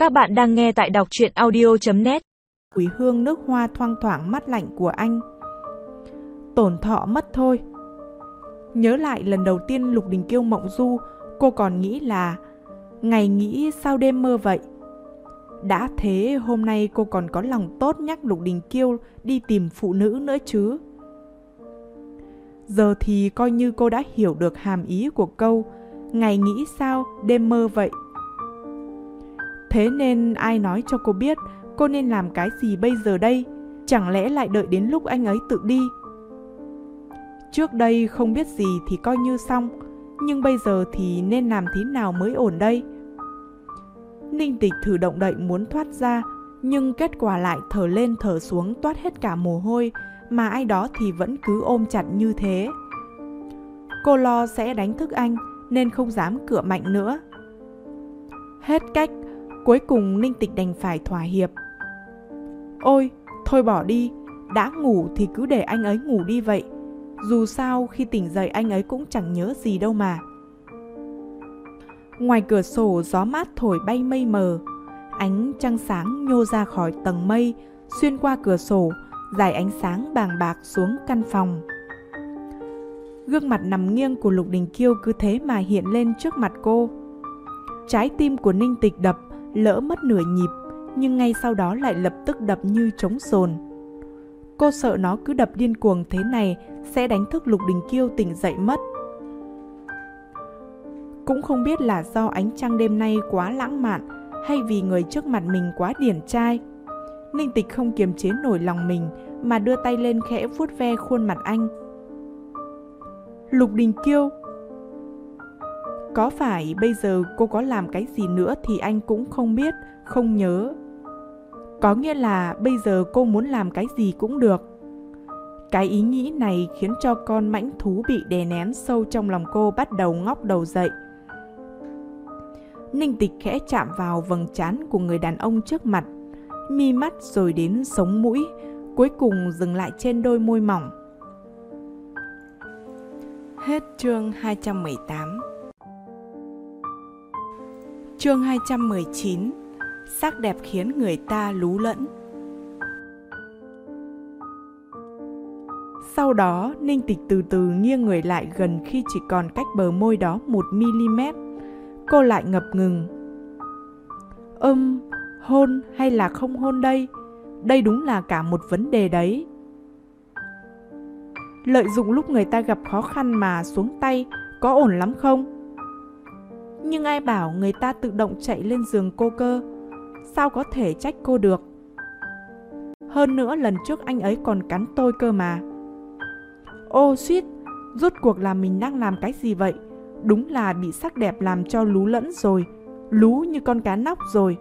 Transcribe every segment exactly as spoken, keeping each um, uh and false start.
Các bạn đang nghe tại đọc truyện audio chấm net. Quý hương nước hoa thoang thoảng mát lạnh của anh. Tổn thọ mất thôi. Nhớ lại lần đầu tiên Lục Đình Kiêu mộng du, cô còn nghĩ là ngày nghĩ sao đêm mơ vậy. Đã thế hôm nay cô còn có lòng tốt nhắc Lục Đình Kiêu đi tìm phụ nữ nữa chứ. Giờ thì coi như cô đã hiểu được hàm ý của câu ngày nghĩ sao đêm mơ vậy. Thế nên ai nói cho cô biết cô nên làm cái gì bây giờ đây? Chẳng lẽ lại đợi đến lúc anh ấy tự đi? Trước đây không biết gì thì coi như xong, nhưng bây giờ thì nên làm thế nào mới ổn đây? Ninh Tịch thử động đậy muốn thoát ra, nhưng kết quả lại thở lên thở xuống toát hết cả mồ hôi, mà ai đó thì vẫn cứ ôm chặt như thế. Cô lo sẽ đánh thức anh nên không dám cựa mạnh nữa. Hết cách, cuối cùng Ninh Tịch đành phải thỏa hiệp. Ôi, thôi bỏ đi, đã ngủ thì cứ để anh ấy ngủ đi vậy. Dù sao khi tỉnh dậy anh ấy cũng chẳng nhớ gì đâu mà. Ngoài cửa sổ gió mát thổi bay mây mờ, ánh trăng sáng nhô ra khỏi tầng mây, xuyên qua cửa sổ, dải ánh sáng bàng bạc xuống căn phòng. Gương mặt nằm nghiêng của Lục Đình Kiêu cứ thế mà hiện lên trước mặt cô. Trái tim của Ninh Tịch đập, lỡ mất nửa nhịp, nhưng ngay sau đó lại lập tức đập như trống sồn. Cô sợ nó cứ đập điên cuồng thế này sẽ đánh thức Lục Đình Kiêu tỉnh dậy mất. Cũng không biết là do ánh trăng đêm nay quá lãng mạn hay vì người trước mặt mình quá điển trai. Ninh Tịch không kiềm chế nổi lòng mình mà đưa tay lên khẽ vuốt ve khuôn mặt anh. Lục Đình Kiêu, có phải bây giờ cô có làm cái gì nữa thì anh cũng không biết, không nhớ. Có nghĩa là bây giờ cô muốn làm cái gì cũng được. Cái ý nghĩ này khiến cho con mãnh thú bị đè nén sâu trong lòng cô bắt đầu ngóc đầu dậy. Ninh Tịch khẽ chạm vào vầng trán của người đàn ông trước mặt, mi mắt rồi đến sống mũi, cuối cùng dừng lại trên đôi môi mỏng. Hết chương hai trăm mười tám. Chương hai trăm mười chín. Sắc đẹp khiến người ta lú lẫn. Sau đó, Ninh Tịch từ từ nghiêng người lại gần khi chỉ còn cách bờ môi đó một mi-li-mét. Cô lại ngập ngừng. Ừm, hôn hay là không hôn đây? Đây đúng là cả một vấn đề đấy. Lợi dụng lúc người ta gặp khó khăn mà xuống tay, có ổn lắm không? Nhưng ai bảo người ta tự động chạy lên giường cô cơ? Sao có thể trách cô được? Hơn nữa lần trước anh ấy còn cắn tôi cơ mà. Ô suýt, rốt cuộc là mình đang làm cái gì vậy? Đúng là bị sắc đẹp làm cho lú lẫn rồi, lú như con cá nóc rồi.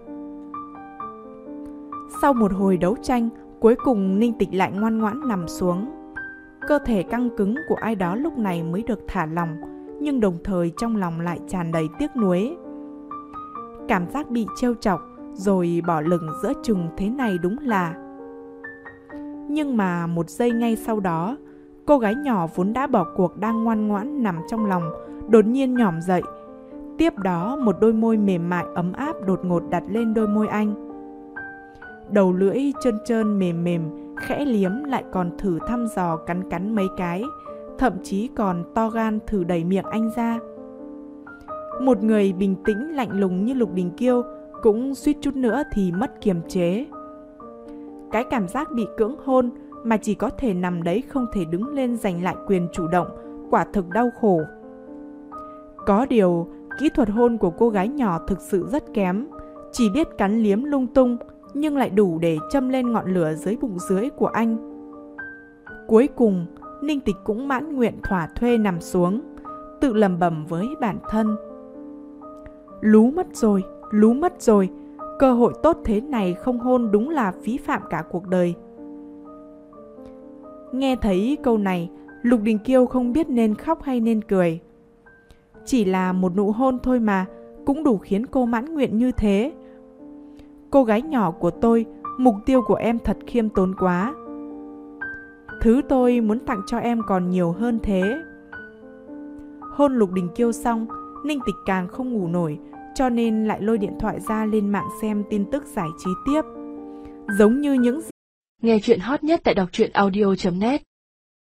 Sau một hồi đấu tranh, cuối cùng Ninh Tịch lại ngoan ngoãn nằm xuống. Cơ thể căng cứng của ai đó lúc này mới được thả lỏng, nhưng đồng thời trong lòng lại tràn đầy tiếc nuối. Cảm giác bị trêu chọc rồi bỏ lửng giữa chừng thế này đúng là... Nhưng mà một giây ngay sau đó, cô gái nhỏ vốn đã bỏ cuộc đang ngoan ngoãn nằm trong lòng, đột nhiên nhỏm dậy. Tiếp đó một đôi môi mềm mại ấm áp đột ngột đặt lên đôi môi anh. Đầu lưỡi trơn trơn mềm mềm, khẽ liếm lại còn thử thăm dò cắn cắn mấy cái, thậm chí còn to gan thử đẩy miệng anh ra. Một người bình tĩnh lạnh lùng như Lục Đình Kiêu cũng suýt chút nữa thì mất kiềm chế. Cái cảm giác bị cưỡng hôn mà chỉ có thể nằm đấy không thể đứng lên giành lại quyền chủ động, quả thực đau khổ. Có điều, kỹ thuật hôn của cô gái nhỏ thực sự rất kém, chỉ biết cắn liếm lung tung, nhưng lại đủ để châm lên ngọn lửa dưới bụng dưới của anh. Cuối cùng, Ninh Tịch cũng mãn nguyện thỏa thuê nằm xuống, tự lẩm bẩm với bản thân. Lú mất rồi, lú mất rồi, cơ hội tốt thế này không hôn đúng là phí phạm cả cuộc đời. Nghe thấy câu này, Lục Đình Kiêu không biết nên khóc hay nên cười. Chỉ là một nụ hôn thôi mà, cũng đủ khiến cô mãn nguyện như thế. Cô gái nhỏ của tôi, mục tiêu của em thật khiêm tốn quá. Thứ tôi muốn tặng cho em còn nhiều hơn thế. Hôn Lục Đình Kiêu xong, Ninh Tịch càng không ngủ nổi, cho nên lại lôi điện thoại ra lên mạng xem tin tức giải trí tiếp. Giống như những nghe chuyện hot nhất tại đọc truyện audio chấm net